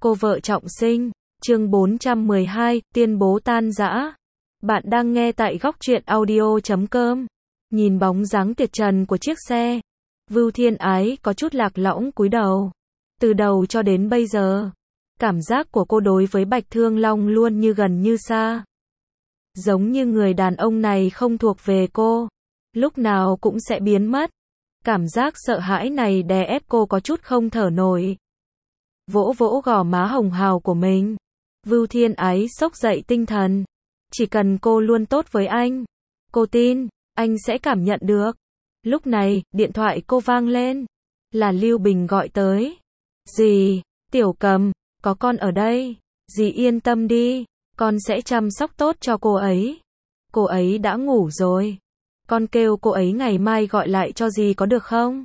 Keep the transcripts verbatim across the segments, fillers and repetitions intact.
Cô vợ trọng sinh, chương bốn trăm mười hai, tuyên bố tan rã. Bạn đang nghe tại góc truyện audio chấm com. Nhìn bóng dáng tuyệt trần của chiếc xe, Vưu Thiên Ái có chút lạc lõng cúi đầu. Từ đầu cho đến bây giờ, cảm giác của cô đối với Bạch Thương Long luôn như gần như xa. Giống như người đàn ông này không thuộc về cô, lúc nào cũng sẽ biến mất. Cảm giác sợ hãi này đè ép cô có chút không thở nổi. Vỗ vỗ gò má hồng hào của mình, Vưu Thiên Ái xốc dậy tinh thần. Chỉ cần cô luôn tốt với anh, cô tin, anh sẽ cảm nhận được. Lúc này, điện thoại cô vang lên. Là Lưu Bình gọi tới. Dì, Tiểu Cầm, có con ở đây. Dì yên tâm đi, con sẽ chăm sóc tốt cho cô ấy. Cô ấy đã ngủ rồi. Con kêu cô ấy ngày mai gọi lại cho dì có được không?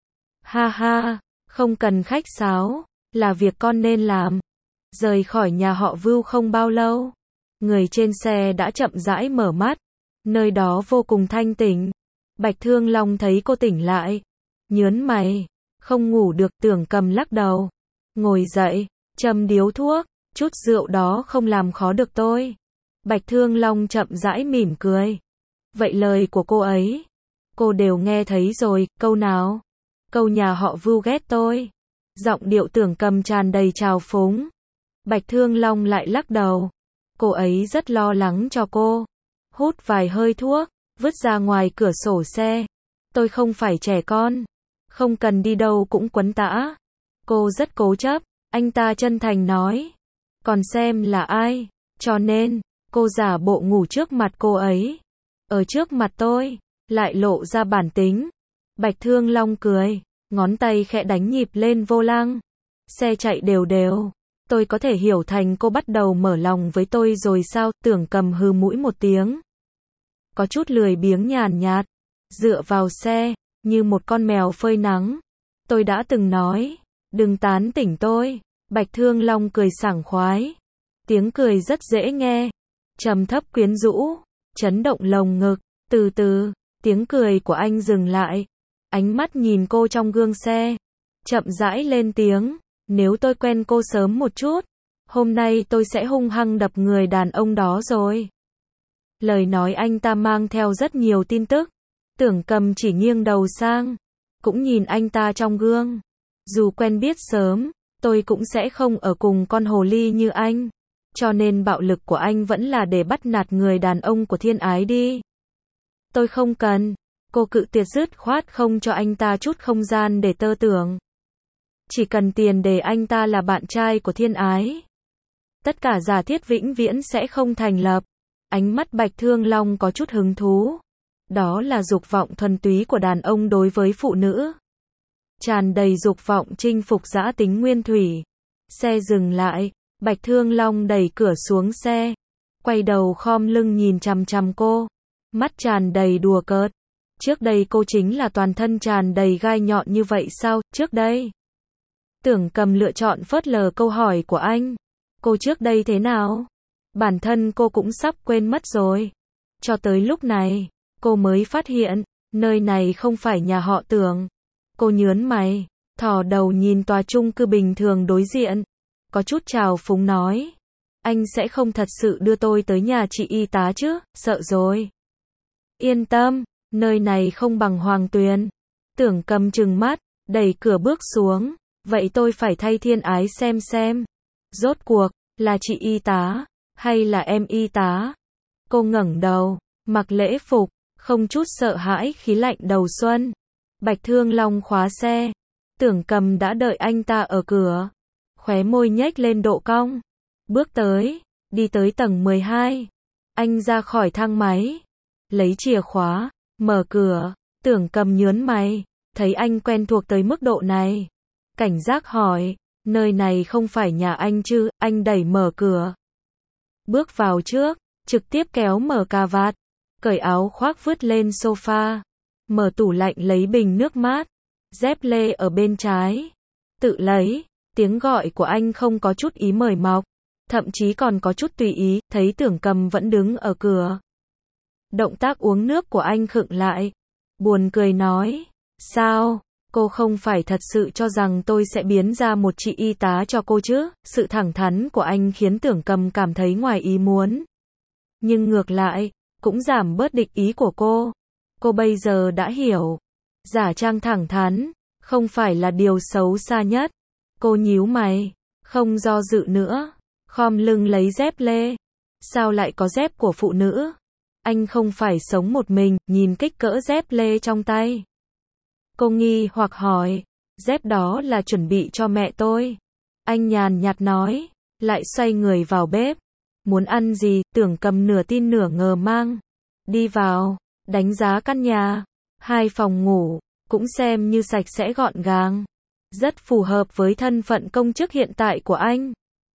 Ha ha, không cần khách sáo, là việc con nên làm. Rời khỏi nhà họ Vưu không bao lâu, người trên xe đã chậm rãi mở mắt. Nơi đó vô cùng thanh tĩnh. Bạch Thương Long thấy cô tỉnh lại, nhớn mày, không ngủ được. Tưởng Cầm lắc đầu, ngồi dậy, châm điếu thuốc, chút rượu đó không làm khó được tôi. Bạch Thương Long chậm rãi mỉm cười. Vậy lời của cô ấy, cô đều nghe thấy rồi. Câu nào? Câu nhà họ Vưu ghét tôi. Giọng điệu Tưởng Cầm tràn đầy trào phúng. Bạch Thương Long lại lắc đầu. Cô ấy rất lo lắng cho cô. Hút vài hơi thuốc, vứt ra ngoài cửa sổ xe. Tôi không phải trẻ con, không cần đi đâu cũng quấn tã. Cô rất cố chấp, anh ta chân thành nói. Còn xem là ai, cho nên, cô giả bộ ngủ trước mặt cô ấy. Ở trước mặt tôi, lại lộ ra bản tính. Bạch Thương Long cười, ngón tay khẽ đánh nhịp lên vô lăng. Xe chạy đều đều. Tôi có thể hiểu thành cô bắt đầu mở lòng với tôi rồi sao? Tưởng Cầm hừ mũi một tiếng. Có chút lười biếng nhàn nhạt, dựa vào xe, như một con mèo phơi nắng. Tôi đã từng nói, đừng tán tỉnh tôi. Bạch Thương Long cười sảng khoái. Tiếng cười rất dễ nghe, trầm thấp quyến rũ, chấn động lồng ngực. Từ từ, tiếng cười của anh dừng lại. Ánh mắt nhìn cô trong gương xe, chậm rãi lên tiếng. Nếu tôi quen cô sớm một chút, hôm nay tôi sẽ hung hăng đập người đàn ông đó rồi. Lời nói anh ta mang theo rất nhiều tin tức. Tưởng Cầm chỉ nghiêng đầu sang, cũng nhìn anh ta trong gương. Dù quen biết sớm, tôi cũng sẽ không ở cùng con hồ ly như anh. Cho nên bạo lực của anh vẫn là để bắt nạt người đàn ông của Thiên Ái đi. Tôi không cần. Cô cự tuyệt dứt khoát, không cho anh ta chút không gian để tơ tưởng. Chỉ cần tiền để anh ta là bạn trai của Thiên Ái, tất cả giả thiết vĩnh viễn sẽ không thành lập. Ánh mắt Bạch Thương Long có chút hứng thú. Đó là dục vọng thuần túy của đàn ông đối với phụ nữ. Tràn đầy dục vọng chinh phục dã tính nguyên thủy. Xe dừng lại, Bạch Thương Long đẩy cửa xuống xe, quay đầu khom lưng nhìn chằm chằm cô, mắt tràn đầy đùa cợt. Trước đây cô chính là toàn thân tràn đầy gai nhọn như vậy sao? Trước đây? Tưởng Cầm lựa chọn phớt lờ câu hỏi của anh. Cô trước đây thế nào? Bản thân cô cũng sắp quên mất rồi. Cho tới lúc này, cô mới phát hiện, nơi này không phải nhà họ Tưởng. Cô nhớn mày, thò đầu nhìn tòa chung cư bình thường đối diện. Có chút trào phúng nói. Anh sẽ không thật sự đưa tôi tới nhà chị y tá chứ? Sợ rồi. Yên tâm, nơi này không bằng Hoàng Tuyền. Tưởng Cầm trừng mắt, đẩy cửa bước xuống. Vậy tôi phải thay Thiên Ái xem xem. Rốt cuộc, là chị y tá, hay là em y tá? Cô ngẩng đầu, mặc lễ phục, không chút sợ hãi khí lạnh đầu xuân. Bạch Thương Long khóa xe. Tưởng Cầm đã đợi anh ta ở cửa. Khóe môi nhếch lên độ cong. Bước tới, đi tới tầng mười hai. Anh ra khỏi thang máy, lấy chìa khóa, mở cửa. Tưởng Cầm nhớn mày, thấy anh quen thuộc tới mức độ này. Cảnh giác hỏi, nơi này không phải nhà anh chứ? Anh đẩy mở cửa, bước vào trước, trực tiếp kéo mở cà vạt, cởi áo khoác vứt lên sofa, mở tủ lạnh lấy bình nước mát, dép lê ở bên trái, tự lấy. Tiếng gọi của anh không có chút ý mời mọc, thậm chí còn có chút tùy ý. Thấy Tưởng Cầm vẫn đứng ở cửa, động tác uống nước của anh khựng lại, buồn cười nói, sao, Cô không phải thật sự cho rằng tôi sẽ biến ra một chị y tá cho cô chứ? Sự thẳng thắn của anh khiến Tưởng Cầm cảm thấy ngoài ý muốn. Nhưng ngược lại, cũng giảm bớt địch ý của cô. Cô bây giờ đã hiểu. Giả trang thẳng thắn, không phải là điều xấu xa nhất. Cô nhíu mày, không do dự nữa. Khom lưng lấy dép lê. Sao lại có dép của phụ nữ? Anh không phải sống một mình, nhìn kích cỡ dép lê trong tay. Cô nghi hoặc hỏi, dép đó là chuẩn bị cho mẹ tôi. Anh nhàn nhạt nói, lại xoay người vào bếp. Muốn ăn gì? Tưởng Cầm nửa tin nửa ngờ mang. Đi vào, đánh giá căn nhà. Hai phòng ngủ, cũng xem như sạch sẽ gọn gàng. Rất phù hợp với thân phận công chức hiện tại của anh.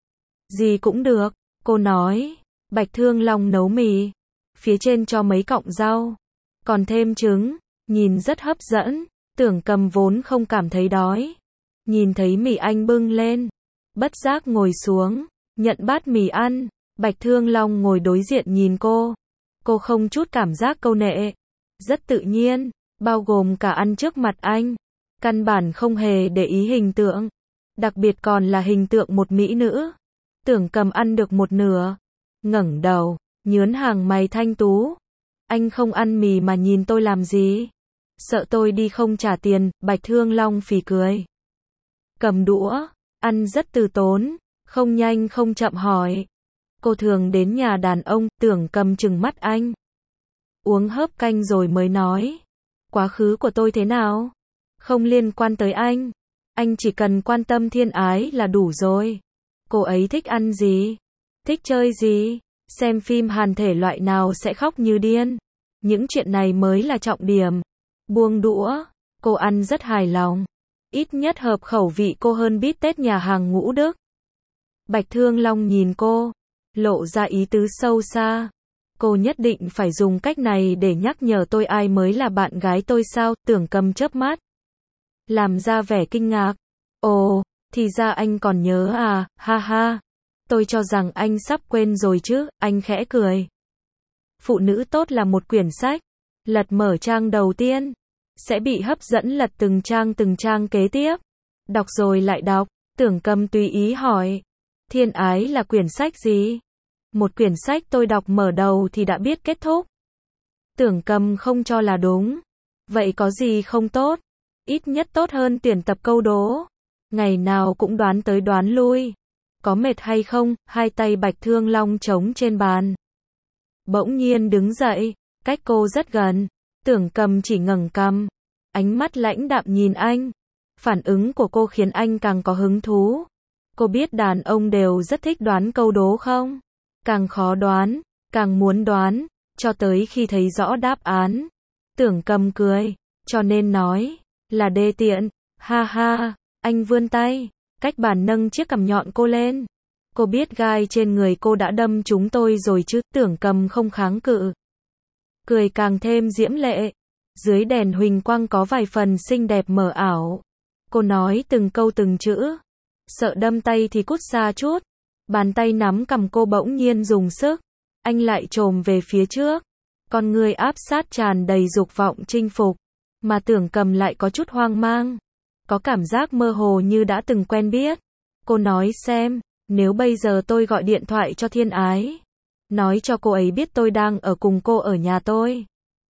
Gì cũng được, cô nói. Bạch Thương Long nấu mì. Phía trên cho mấy cọng rau. Còn thêm trứng, nhìn rất hấp dẫn. Tưởng Cầm vốn không cảm thấy đói. Nhìn thấy mì anh bưng lên. Bất giác ngồi xuống, nhận bát mì ăn. Bạch Thương Long ngồi đối diện nhìn cô. Cô không chút cảm giác câu nệ. Rất tự nhiên, bao gồm cả ăn trước mặt anh. Căn bản không hề để ý hình tượng. Đặc biệt còn là hình tượng một mỹ nữ. Tưởng Cầm ăn được một nửa. Ngẩng đầu, nhướn hàng mày thanh tú. Anh không ăn mì mà nhìn tôi làm gì? Sợ tôi đi không trả tiền? Bạch Thương Long phì cười. Cầm đũa, ăn rất từ tốn, không nhanh không chậm hỏi. Cô thường đến nhà đàn ông? Tưởng Cầm trừng mắt anh. Uống hớp canh rồi mới nói. Quá khứ của tôi thế nào? Không liên quan tới anh. Anh chỉ cần quan tâm Thiên Ái là đủ rồi. Cô ấy thích ăn gì? Thích chơi gì? Xem phim Hàn thể loại nào sẽ khóc như điên? Những chuyện này mới là trọng điểm. Buông đũa, cô ăn rất hài lòng. Ít nhất hợp khẩu vị cô hơn bít tết nhà hàng Ngũ Đức. Bạch Thương Long nhìn cô, lộ ra ý tứ sâu xa. Cô nhất định phải dùng cách này để nhắc nhở tôi ai mới là bạn gái tôi sao? Tưởng Cầm chớp mắt, làm ra vẻ kinh ngạc. Ồ, thì ra anh còn nhớ à? Ha ha. Tôi cho rằng anh sắp quên rồi chứ. Anh khẽ cười. Phụ nữ tốt là một quyển sách. Lật mở trang đầu tiên, sẽ bị hấp dẫn lật từng trang từng trang kế tiếp. Đọc rồi lại đọc. Tưởng Cầm tùy ý hỏi. Thiên Ái là quyển sách gì? Một quyển sách tôi đọc mở đầu thì đã biết kết thúc. Tưởng Cầm không cho là đúng. Vậy có gì không tốt? Ít nhất tốt hơn tuyển tập câu đố. Ngày nào cũng đoán tới đoán lui. Có mệt hay không? Hai tay Bạch Thương Long trống trên bàn. Bỗng nhiên đứng dậy, cách cô rất gần. Tưởng Cầm chỉ ngẩng cằm, ánh mắt lãnh đạm nhìn anh. Phản ứng của cô khiến anh càng có hứng thú. Cô biết đàn ông đều rất thích đoán câu đố không? Càng khó đoán, càng muốn đoán, cho tới khi thấy rõ đáp án. Tưởng Cầm cười, cho nên nói, là đê tiện. Ha ha, anh vươn tay, cách bàn nâng chiếc cằm nhọn cô lên. Cô biết gai trên người cô đã đâm trúng tôi rồi chứ? Tưởng Cầm không kháng cự. Cười càng thêm diễm lệ. Dưới đèn huỳnh quang có vài phần xinh đẹp mờ ảo. Cô nói từng câu từng chữ. Sợ đâm tay thì cút xa chút. Bàn tay nắm cằm cô bỗng nhiên dùng sức. Anh lại chồm về phía trước. Con người áp sát tràn đầy dục vọng chinh phục. Mà Tưởng Cầm lại có chút hoang mang. Có cảm giác mơ hồ như đã từng quen biết. Cô nói xem, nếu bây giờ tôi gọi điện thoại cho Thiên Ái, nói cho cô ấy biết tôi đang ở cùng cô ở nhà tôi,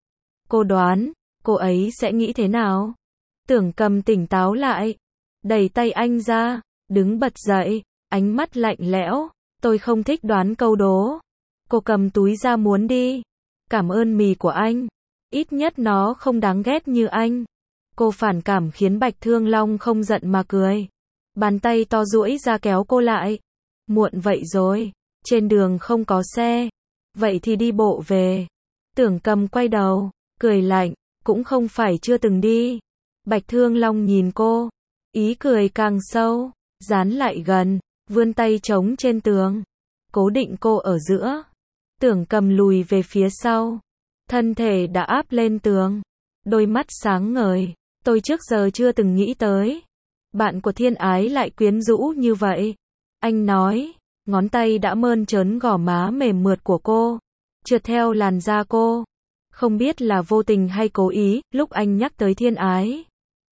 cô đoán, cô ấy sẽ nghĩ thế nào? Tưởng Cầm tỉnh táo lại, đẩy tay anh ra, đứng bật dậy, ánh mắt lạnh lẽo. Tôi không thích đoán câu đố. Cô cầm túi ra muốn đi. Cảm ơn mì của anh. Ít nhất nó không đáng ghét như anh. Cô phản cảm khiến Bạch Thương Long không giận mà cười. Bàn tay to duỗi ra kéo cô lại. Muộn vậy rồi. Trên đường không có xe. Vậy thì đi bộ về. Tưởng Cầm quay đầu, cười lạnh. Cũng không phải chưa từng đi. Bạch Thương Long nhìn cô. Ý cười càng sâu. Dán lại gần. Vươn tay chống trên tường. Cố định cô ở giữa. Tưởng Cầm lùi về phía sau. Thân thể đã áp lên tường. Đôi mắt sáng ngời. Tôi trước giờ chưa từng nghĩ tới. Bạn của Thiên Ái lại quyến rũ như vậy. Anh nói. Ngón tay đã mơn trớn gò má mềm mượt của cô. Trượt theo làn da cô. Không biết là vô tình hay cố ý, lúc anh nhắc tới Thiên Ái.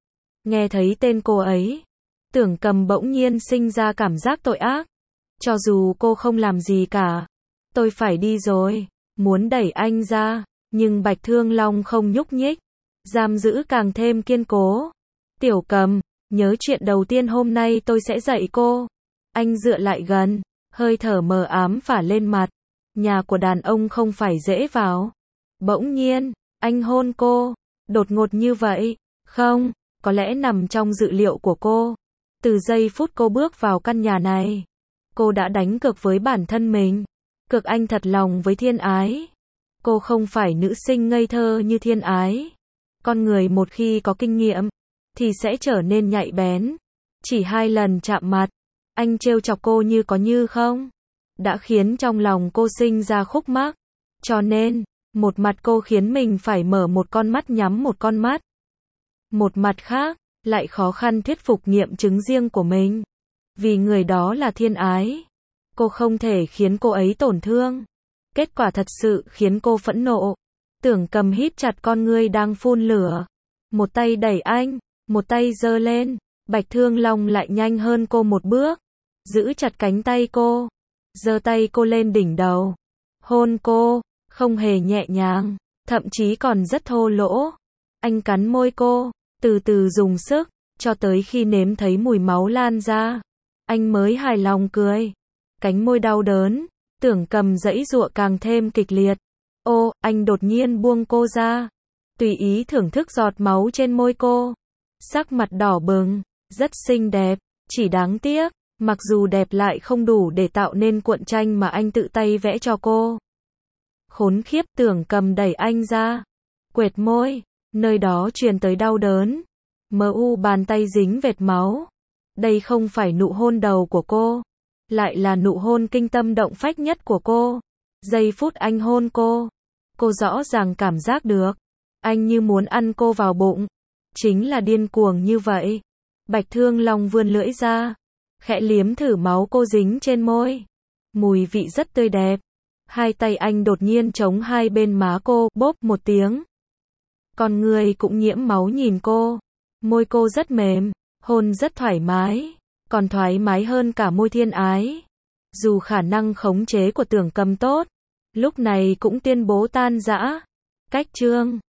Nghe thấy tên cô ấy, Tưởng Cầm bỗng nhiên sinh ra cảm giác tội ác. Cho dù cô không làm gì cả, tôi phải đi rồi, muốn đẩy anh ra, nhưng Bạch Thương Long không nhúc nhích, giam giữ càng thêm kiên cố. Tiểu Cầm, nhớ chuyện đầu tiên hôm nay tôi sẽ dạy cô. Anh dựa lại gần, hơi thở mờ ám phả lên mặt. Nhà của đàn ông không phải dễ vào. Bỗng nhiên, anh hôn cô, đột ngột như vậy. Không, có lẽ nằm trong dự liệu của cô. Từ giây phút cô bước vào căn nhà này, cô đã đánh cược với bản thân mình. Cược anh thật lòng với Thiên Ái. Cô không phải nữ sinh ngây thơ như Thiên Ái. Con người một khi có kinh nghiệm, thì sẽ trở nên nhạy bén. Chỉ hai lần chạm mặt, anh trêu chọc cô như có như không, đã khiến trong lòng cô sinh ra khúc mắc. Cho nên, một mặt cô khiến mình phải mở một con mắt nhắm một con mắt. Một mặt khác, lại khó khăn thuyết phục nghiệm chứng riêng của mình. Vì người đó là Thiên Ái. Cô không thể khiến cô ấy tổn thương. Kết quả thật sự khiến cô phẫn nộ. Tưởng Cầm hít chặt con ngươi đang phun lửa. Một tay đẩy anh, một tay giơ lên. Bạch Thương Long lại nhanh hơn cô một bước. Giữ chặt cánh tay cô. Giơ tay cô lên đỉnh đầu. Hôn cô, không hề nhẹ nhàng, thậm chí còn rất thô lỗ. Anh cắn môi cô, từ từ dùng sức, cho tới khi nếm thấy mùi máu lan ra. Anh mới hài lòng cười. Cánh môi đau đớn, Tưởng Cầm giãy giụa càng thêm kịch liệt. Ô, anh đột nhiên buông cô ra. Tùy ý thưởng thức giọt máu trên môi cô. Sắc mặt đỏ bừng, rất xinh đẹp, chỉ đáng tiếc, mặc dù đẹp lại không đủ để tạo nên cuộn tranh mà anh tự tay vẽ cho cô. Khốn khiếp, Tưởng Cầm đẩy anh ra. Quệt môi, nơi đó truyền tới đau đớn. Mờ u bàn tay dính vệt máu. Đây không phải nụ hôn đầu của cô, lại là nụ hôn kinh tâm động phách nhất của cô. Giây phút anh hôn cô, cô rõ ràng cảm giác được, anh như muốn ăn cô vào bụng. Chính là điên cuồng như vậy. Bạch Thương Long vươn lưỡi ra, khẽ liếm thử máu cô dính trên môi. Mùi vị rất tươi đẹp. Hai tay anh đột nhiên chống hai bên má cô, bốp một tiếng. Con người cũng nhiễm máu nhìn cô. Môi cô rất mềm, hôn rất thoải mái, còn thoải mái hơn cả môi Thiên Ái. Dù khả năng khống chế của Tưởng Cầm tốt, lúc này cũng tuyên bố tan rã. Cách chương